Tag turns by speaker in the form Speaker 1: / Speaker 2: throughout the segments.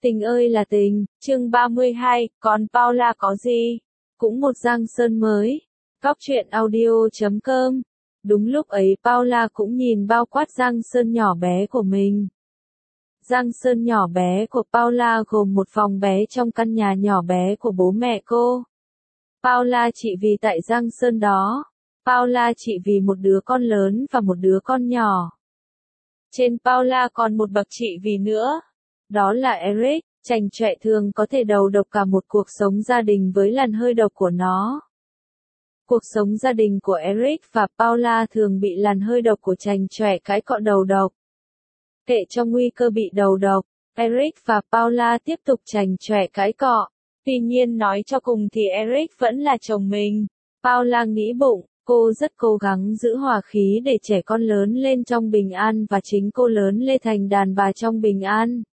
Speaker 1: Tình ơi là tình, chương 32, còn Paula có gì? Cũng một Giang Sơn mới. Góc truyện audio.com. Đúng lúc ấy Paula cũng nhìn bao quát Giang Sơn nhỏ bé của mình. Giang Sơn nhỏ bé của Paula gồm một phòng bé trong căn nhà nhỏ bé của bố mẹ cô. Paula chỉ vì tại Giang Sơn đó. Paula chỉ vì một đứa con lớn và một đứa con nhỏ. Trên Paula còn một bậc trị vì nữa. Đó là Eric, chành chọe thường có thể đầu độc cả một cuộc sống gia đình với làn hơi độc của nó. Cuộc sống gia đình của Eric và Paula thường bị làn hơi độc của chành chọe cái cọ đầu độc. Kệ trong nguy cơ bị đầu độc, Eric và Paula tiếp tục chành chọe cái cọ. Tuy nhiên nói cho cùng thì Eric vẫn là chồng mình. Paula nghĩ bụng, cô rất cố gắng giữ hòa khí để trẻ con lớn lên trong bình an và chính cô lớn lên thành đàn bà trong bình an.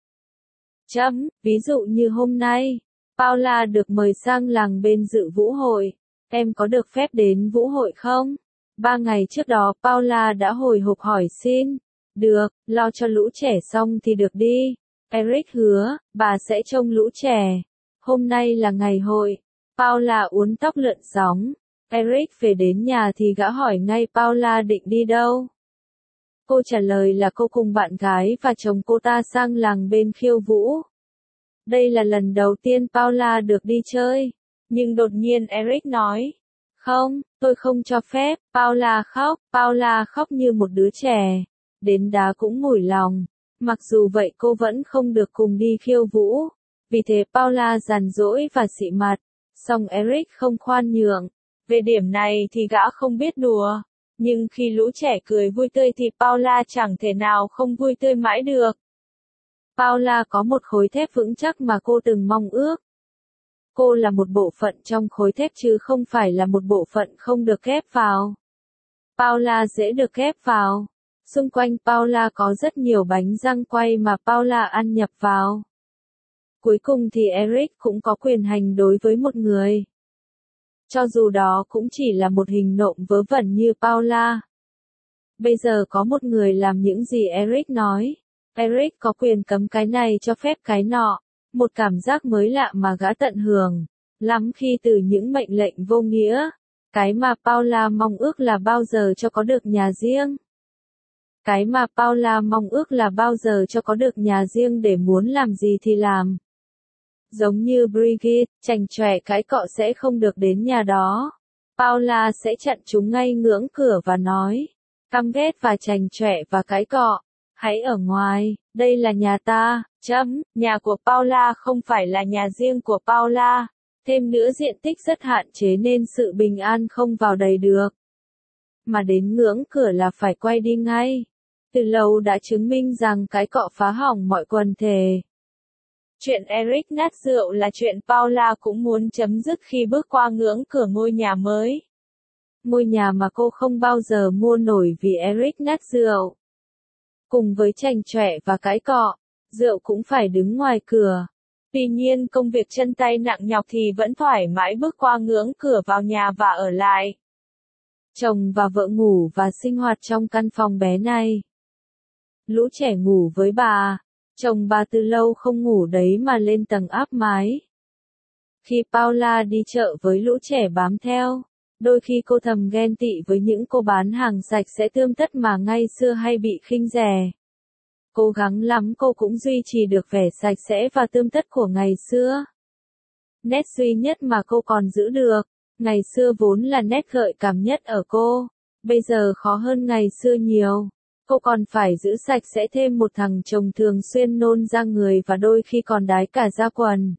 Speaker 1: Ví dụ như hôm nay, Paula được mời sang làng bên dự vũ hội. Em có được phép đến vũ hội không? 3 ngày trước đó Paula đã hồi hộp hỏi xin. Được, lo cho lũ trẻ xong thì được đi. Eric hứa, bà sẽ trông lũ trẻ. Hôm nay là ngày hội. Paula uốn tóc lượn sóng. Eric về đến nhà thì gã hỏi ngay Paula định đi đâu. Cô trả lời là cô cùng bạn gái và chồng cô ta sang làng bên khiêu vũ. Đây là lần đầu tiên Paula được đi chơi. Nhưng đột nhiên Eric nói. Không, tôi không cho phép. Paula khóc như một đứa trẻ. Đến đá cũng mủi lòng. Mặc dù vậy cô vẫn không được cùng đi khiêu vũ. Vì thế Paula giàn dỗi và xị mặt. Song Eric không khoan nhượng. Về điểm này thì gã không biết đùa. Nhưng khi lũ trẻ cười vui tươi thì Paula chẳng thể nào không vui tươi mãi được. Paula có một khối thép vững chắc mà cô từng mong ước. Cô là một bộ phận trong khối thép chứ không phải là một bộ phận không được ghép vào. Paula dễ được ghép vào. Xung quanh Paula có rất nhiều bánh răng quay mà Paula ăn nhập vào. Cuối cùng thì Eric cũng có quyền hành đối với một người. Cho dù đó cũng chỉ là một hình nộm vớ vẩn như Paula. Bây giờ có một người làm những gì Eric nói. Eric có quyền cấm cái này cho phép cái nọ. Một cảm giác mới lạ mà gã tận hưởng. Lắm khi từ những mệnh lệnh vô nghĩa. Cái mà Paula mong ước là bao giờ cho có được nhà riêng. Cái mà Paula mong ước là bao giờ cho có được nhà riêng để muốn làm gì thì làm. Giống như Brigitte, chành chọe cái cọ sẽ không được đến nhà đó. Paula sẽ chặn chúng ngay ngưỡng cửa và nói. Căm ghét và chành chọe và cái cọ. Hãy ở ngoài, đây là nhà ta. Nhà của Paula không phải là nhà riêng của Paula. Thêm nữa diện tích rất hạn chế nên sự bình an không vào đầy được. Mà đến ngưỡng cửa là phải quay đi ngay. Từ lâu đã chứng minh rằng cái cọ phá hỏng mọi quần thể. Chuyện Eric nát rượu là chuyện Paula cũng muốn chấm dứt khi bước qua ngưỡng cửa ngôi nhà mới. Ngôi nhà mà cô không bao giờ mua nổi vì Eric nát rượu. Cùng với chành chọe và cái cọ, rượu cũng phải đứng ngoài cửa. Tuy nhiên công việc chân tay nặng nhọc thì vẫn thoải mái bước qua ngưỡng cửa vào nhà và ở lại. Chồng và vợ ngủ và sinh hoạt trong căn phòng bé này. Lũ trẻ ngủ với bà. Chồng bà từ lâu không ngủ đấy mà lên tầng áp mái. Khi Paula đi chợ với lũ trẻ bám theo, đôi khi cô thầm ghen tị với những cô bán hàng sạch sẽ tươm tất mà ngày xưa hay bị khinh rẻ. Cố gắng lắm cô cũng duy trì được vẻ sạch sẽ và tươm tất của ngày xưa. Nét duy nhất mà cô còn giữ được, ngày xưa vốn là nét gợi cảm nhất ở cô, bây giờ khó hơn ngày xưa nhiều. Cô còn phải giữ sạch sẽ thêm một thằng chồng thường xuyên nôn ra người và đôi khi còn đái cả ra quần.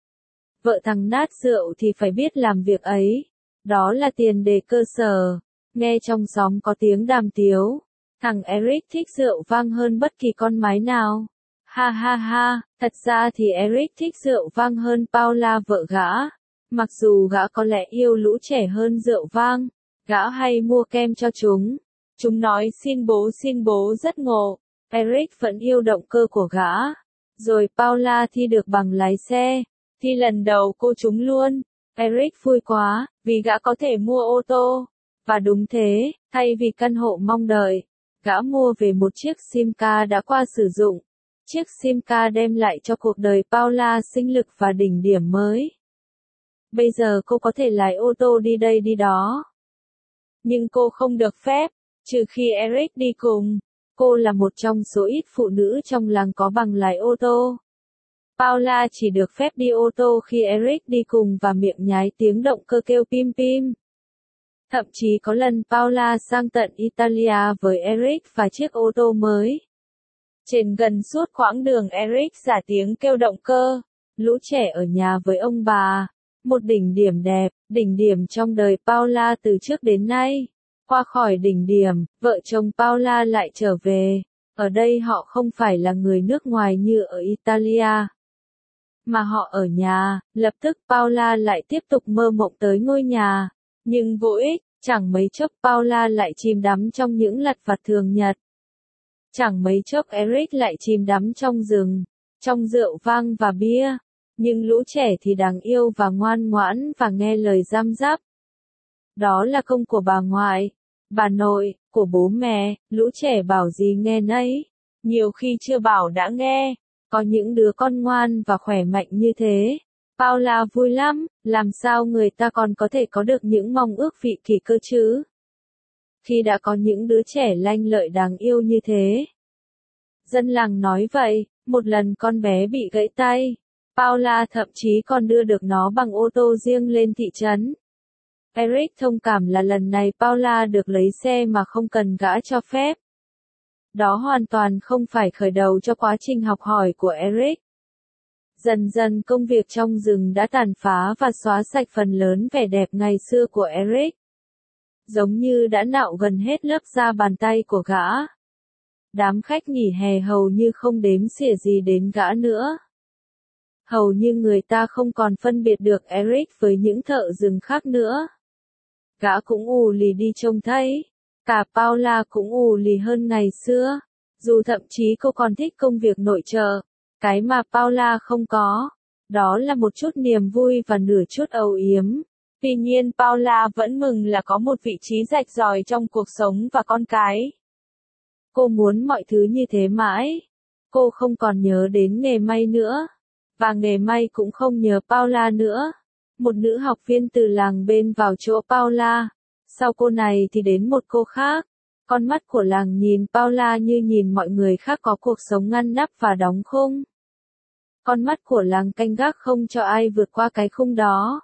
Speaker 1: Vợ thằng nát rượu thì phải biết làm việc ấy. Đó là tiền đề cơ sở. Nghe trong xóm có tiếng đàm tiếu. Thằng Eric thích rượu vang hơn bất kỳ con mái nào. Ha ha ha, thật ra thì Eric thích rượu vang hơn Paula vợ gã. Mặc dù gã có lẽ yêu lũ trẻ hơn rượu vang, gã hay mua kem cho chúng. Chúng nói xin bố rất ngộ. Eric vẫn yêu động cơ của gã. Rồi Paula thi được bằng lái xe. Thi lần đầu cô trúng luôn. Eric vui quá, vì gã có thể mua ô tô. Và đúng thế, thay vì căn hộ mong đợi, gã mua về một chiếc sim car đã qua sử dụng. Chiếc Simca đem lại cho cuộc đời Paula sinh lực và đỉnh điểm mới. Bây giờ cô có thể lái ô tô đi đây đi đó. Nhưng cô không được phép, trừ khi Eric đi cùng. Cô là một trong số ít phụ nữ trong làng có bằng lái ô tô. Paula chỉ được phép đi ô tô khi Eric đi cùng và miệng nhái tiếng động cơ kêu pim pim. Thậm chí có lần Paula sang tận Italia với Eric và chiếc ô tô mới. Trên gần suốt quãng đường Eric giả tiếng kêu động cơ, lũ trẻ ở nhà với ông bà. Một đỉnh điểm đẹp, đỉnh điểm trong đời Paula từ trước đến nay. Qua khỏi đỉnh điểm, vợ chồng Paula lại trở về. Ở đây họ không phải là người nước ngoài như ở Italia, mà họ ở nhà. Lập tức Paula lại tiếp tục mơ mộng tới ngôi nhà. Nhưng vô ích, chẳng mấy chốc Paula lại chìm đắm trong những lặt vặt thường nhật. Chẳng mấy chốc Eric lại chìm đắm trong rừng, trong rượu vang và bia. Nhưng lũ trẻ thì đáng yêu và ngoan ngoãn và nghe lời giam giáp. Đó là công của bà ngoại, bà nội, của bố mẹ, lũ trẻ bảo gì nghe nấy. Nhiều khi chưa bảo đã nghe, có những đứa con ngoan và khỏe mạnh như thế. Paula vui lắm, làm sao người ta còn có thể có được những mong ước vị kỷ cơ chứ? Khi đã có những đứa trẻ lanh lợi đáng yêu như thế. Dân làng nói vậy, một lần con bé bị gãy tay. Paula thậm chí còn đưa được nó bằng ô tô riêng lên thị trấn. Eric thông cảm là lần này Paula được lấy xe mà không cần gã cho phép. Đó hoàn toàn không phải khởi đầu cho quá trình học hỏi của Eric. Dần dần công việc trong rừng đã tàn phá và xóa sạch phần lớn vẻ đẹp ngày xưa của Eric. Giống như đã nạo gần hết lớp da bàn tay của gã. Đám khách nghỉ hè hầu như không đếm xỉa gì đến gã nữa. Hầu như người ta không còn phân biệt được Eric với những thợ rừng khác nữa. Gã cũng ù lì đi trông thấy. Cả Paula cũng ù lì hơn ngày xưa. Dù thậm chí cô còn thích công việc nội trợ. Cái mà Paula không có. Đó là một chút niềm vui và nửa chút âu yếm. Tuy nhiên Paula vẫn mừng là có một vị trí rạch ròi trong cuộc sống và con cái. Cô muốn mọi thứ như thế mãi. Cô không còn nhớ đến nghề may nữa. Và nghề may cũng không nhớ Paula nữa. Một nữ học viên từ làng bên vào chỗ Paula. Sau cô này thì đến một cô khác. Con mắt của làng nhìn Paula như nhìn mọi người khác có cuộc sống ngăn nắp và đóng khung. Con mắt của làng canh gác không cho ai vượt qua cái khung đó.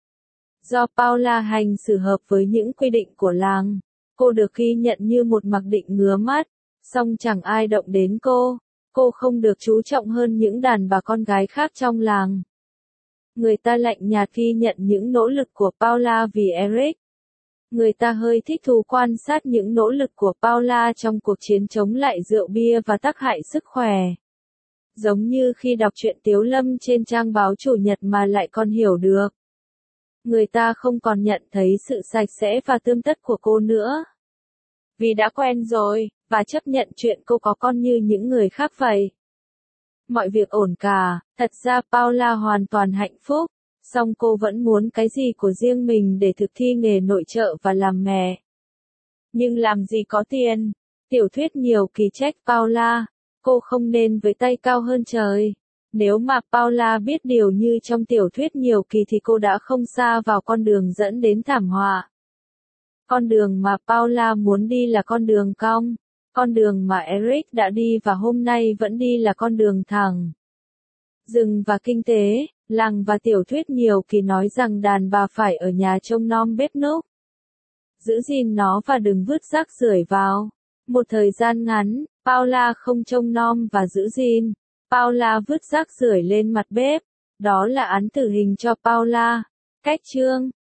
Speaker 1: Do Paula hành xử hợp với những quy định của làng, cô được ghi nhận như một mặc định ngứa mắt, song chẳng ai động đến cô. Cô không được chú trọng hơn những đàn bà con gái khác trong làng. Người ta lạnh nhạt ghi nhận những nỗ lực của Paula vì Eric. Người ta hơi thích thú quan sát những nỗ lực của Paula trong cuộc chiến chống lại rượu bia và tác hại sức khỏe. Giống như khi đọc truyện Tiếu Lâm trên trang báo Chủ nhật mà lại còn hiểu được. Người ta không còn nhận thấy sự sạch sẽ và tươm tất của cô nữa. Vì đã quen rồi, và chấp nhận chuyện cô có con như những người khác vậy. Mọi việc ổn cả, thật ra Paula hoàn toàn hạnh phúc, song cô vẫn muốn cái gì của riêng mình để thực thi nghề nội trợ và làm mẹ. Nhưng làm gì có tiền? Tiểu thuyết nhiều kỳ trách Paula, cô không nên với tay cao hơn trời. Nếu mà Paula biết điều như trong tiểu thuyết nhiều kỳ thì cô đã không sa vào con đường dẫn đến thảm họa. Con đường mà Paula muốn đi là con đường cong. Con đường mà Eric đã đi và hôm nay vẫn đi là con đường thẳng. Rừng và kinh tế, làng và tiểu thuyết nhiều kỳ nói rằng đàn bà phải ở nhà trông nom bếp núc. Giữ gìn nó và đừng vứt rác rưởi vào. Một thời gian ngắn, Paula không trông nom và giữ gìn. Paula vứt rác rưởi lên mặt bếp. Đó là án tử hình cho Paula. Cách chương